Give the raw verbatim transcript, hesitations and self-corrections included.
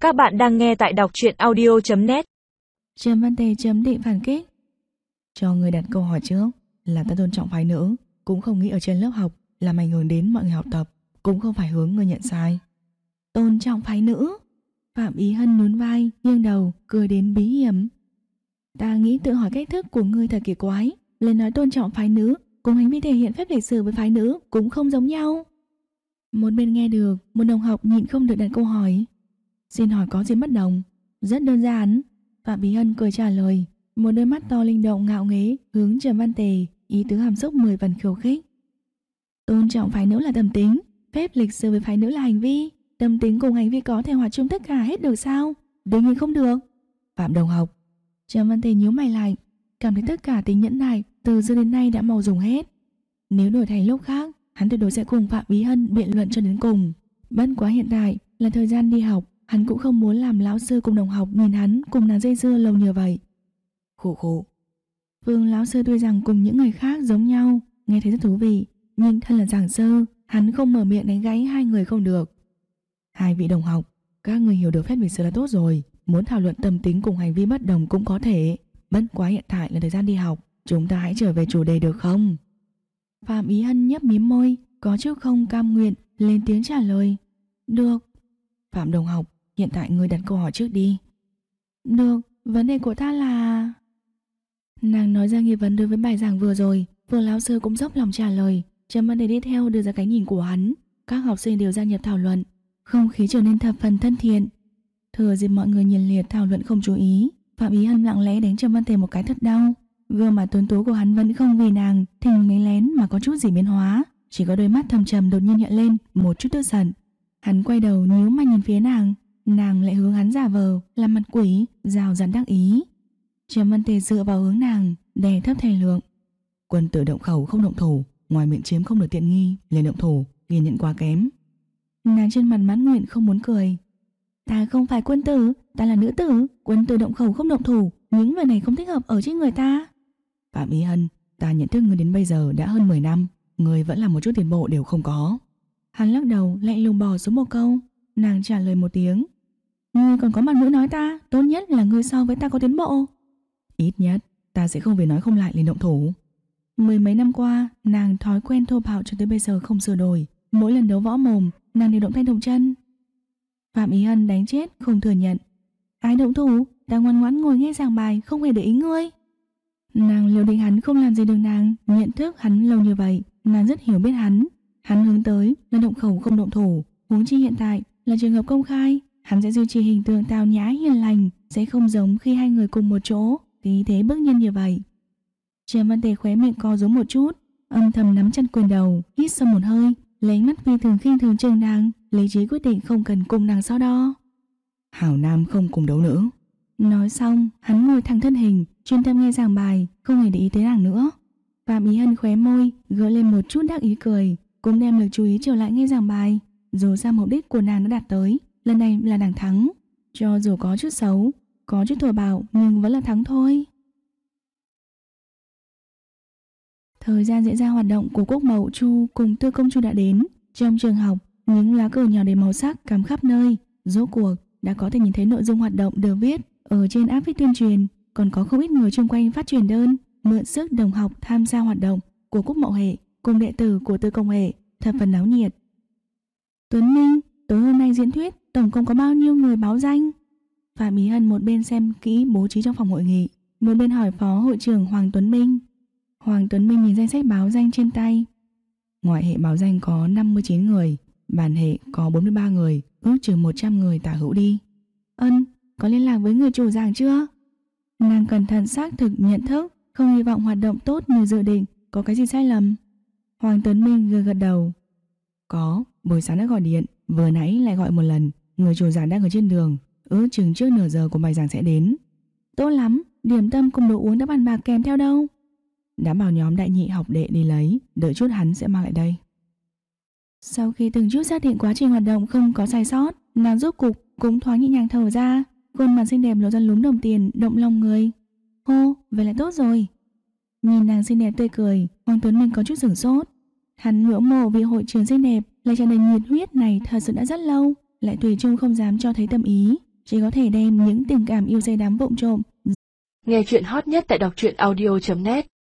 Các bạn đang nghe tại đọc truyện audio chấm net. Trầm Văn Tề chấm định phản kích. Cho người đặt câu hỏi trước là ta tôn trọng phái nữ, cũng không nghĩ ở trên lớp học làm ảnh hưởng đến mọi người học tập, cũng không phải hướng người nhận sai. Tôn trọng phái nữ? Phạm Ý Hân nhún vai, nghiêng đầu, cười đến bí hiểm. Ta nghĩ tự hỏi cách thức của ngươi thật kỳ quái. Lời nói tôn trọng phái nữ cùng hành vi thể hiện phép lịch sự với phái nữ cũng không giống nhau. Một bên nghe được, một đồng học nhịn không được đặt câu hỏi. Xin hỏi có gì bất đồng? Rất đơn giản. Phạm Bí Hân cười trả lời, một đôi mắt to linh động ngạo nghễ hướng Trầm Văn Tề, ý tứ hàm xúc mười phần khiêu khích. Tôn trọng phái nữ là tâm tính, phép lịch sự với phái nữ là hành vi. Tâm tính cùng hành vi có thể hòa chung tất cả hết được sao? Đương nhiên không được. Phạm đồng học. Trầm Văn Tề nhíu mày lại, cảm thấy tất cả tính nhẫn nại từ xưa đến nay đã mau dùng hết. Nếu đổi thành lúc khác, hắn tuyệt đối sẽ cùng Phạm Bí Hân biện luận cho đến cùng. Bất quá hiện tại là thời gian đi học, hắn cũng không muốn làm lão sư cùng đồng học nhìn hắn cùng nàng dây dưa lâu như vậy. Khổ khổ. Vương lão sư tuy rằng cùng những người khác giống nhau, nghe thấy rất thú vị, nhưng thân là giảng sư, hắn không mở miệng đánh gáy hai người không được. Hai vị đồng học, các người hiểu được phép lịch sự là tốt rồi, muốn thảo luận tâm tính cùng hành vi bất đồng cũng có thể. Bất quá hiện tại là thời gian đi học, chúng ta hãy trở về chủ đề được không? Phạm Ý Hân nhấp mím môi, có chút không cam nguyện, lên tiếng trả lời. Được. Phạm đồng học, hiện tại ngươi đặt câu hỏi trước đi. Được, vấn đề của ta là... Nàng nói ra nghi vấn đối với bài giảng vừa rồi, Vương lão sư cũng dốc lòng trả lời. Trầm Văn Tề đi theo đưa ra cái nhìn của hắn. Các học sinh đều gia nhập thảo luận, không khí trở nên thập phần thân thiện. Thừa dịp mọi người nhiệt liệt thảo luận không chú ý, Phạm Ý Hân lặng lẽ đánh Trầm Văn Tề một cái thật đau. Gương mặt tuấn tú của hắn vẫn không vì nàng thình lình lén mà có chút gì biến hóa, chỉ có đôi mắt thâm trầm đột nhiên hiện lên một chút tức giận. Hắn quay đầu nhíu mày nhìn phía nàng, nàng lại hướng hắn giả vờ làm mặt quỷ, rào rắn đắc ý. Trầm Văn Tề dựa vào hướng nàng, đè thấp thể lượng. Quân tử động khẩu không động thủ, ngoài miệng chiếm không được tiện nghi, lên động thủ, ghi nhận quá kém. Nàng trên mặt mãn nguyện không muốn cười. Ta không phải quân tử, ta là nữ tử. Quân tử động khẩu không động thủ, những lời này không thích hợp ở trên người ta. Phạm Ý Hân, ta nhận thức ngươi đến bây giờ đã hơn mười năm, ngươi vẫn là một chút tiến bộ đều không có. Hắn lắc đầu lạnh lùng bỏ xuống một câu. Nàng trả lời một tiếng. Ngươi còn có mặt mũi nói ta, tốt nhất là ngươi so với ta có tiến bộ. Ít nhất ta sẽ không vì nói không lại lên động thủ. Mười mấy năm qua, nàng thói quen thô bạo cho tới bây giờ không sửa đổi. Mỗi lần đấu võ mồm, nàng đều động tay động chân. Phạm Ý Hân đánh chết không thừa nhận. Ai động thủ, ta ngoan ngoãn ngồi nghe giảng bài, không hề để ý ngươi. Nàng liều định hắn không làm gì được nàng. Nhận thức hắn lâu như vậy, nàng rất hiểu biết hắn. Hắn hướng tới là động khẩu không động thủ, huống chi hiện tại là trường hợp công khai, hắn sẽ duy trì hình tượng tào nhã hiền lành, sẽ không giống khi hai người cùng một chỗ, khí thế bức nhân như vậy. Trầm Văn Tề khóe miệng co rúm một chút, âm thầm nắm chặt quyền đầu, hít sâu một hơi, lấy mắt phi thường khinh thường trừng nàng, lý trí quyết định không cần cùng nàng so đo. Hảo nam không cùng đấu nữ. Nói xong, hắn ngồi thẳng thân hình, chuyên tâm nghe giảng bài, không hề để ý tới nàng nữa. Phạm Ý Hân khóe môi gợi lên một chút đắc ý cười, cũng đem lực chú ý trở lại nghe giảng bài. Dù sao mục đích của nàng đã đạt tới, lần này là nàng thắng. Cho dù có chút xấu, có chút thô bạo, nhưng vẫn là thắng thôi. Thời gian diễn ra hoạt động của Quốc Mậu Chu cùng Tư Công Chu đã đến. Trong trường học, những lá cờ nhào đầy màu sắc cắm khắp nơi. Rốt cuộc đã có thể nhìn thấy nội dung hoạt động được viết ở trên áp phích tuyên truyền, còn có không ít người xung quanh phát truyền đơn, mượn sức đồng học tham gia hoạt động của Quốc Mậu hệ cùng đệ tử của Tư Công hệ, thật phần náo nhiệt. Tuấn Minh, tối hôm nay diễn thuyết tổng cộng có bao nhiêu người báo danh? Phạm Ý Hân một bên xem kỹ bố trí trong phòng hội nghị, một bên hỏi phó hội trưởng Hoàng Tuấn Minh. Hoàng Tuấn Minh nhìn danh sách báo danh trên tay. Ngoại hệ báo danh có năm mươi chín người, bản hệ có bốn mươi ba người, ước chừng một trăm người tả hữu đi. Ân, có liên lạc với người chủ giảng chưa? Nàng cẩn thận xác thực nhận thức, không hy vọng hoạt động tốt như dự định, có cái gì sai lầm. Hoàng Tuấn Minh gật gật đầu. Có, buổi sáng đã gọi điện, vừa nãy lại gọi một lần, người chủ giảng đang ở trên đường, ước chừng trước nửa giờ của bài giảng sẽ đến. Tốt lắm, điểm tâm cùng đồ uống đã bàn bạc kèm theo đâu? Đã bảo nhóm đại nhị học đệ đi lấy, đợi chút hắn sẽ mang lại đây. Sau khi từng chút xác định quá trình hoạt động không có sai sót, nàng rốt cục cũng thoáng nhẹ nhàng thở ra, khuôn mặt xinh đẹp lộ ra lúm đồng tiền, động lòng người. Hô, vậy là tốt rồi. Nhìn nàng xinh đẹp tươi cười, Hoàng Tuấn Minh có chút sửng sốt. Hắn ngưỡng mộ vị hội trưởng xinh đẹp lại tràn đầy nhiệt huyết này thật sự đã rất lâu, lại tùy chung không dám cho thấy tâm ý, chỉ có thể đem những tình cảm yêu say đắm vụng trộm. Nghe chuyện hot nhất tại đọc truyện audio chấm net.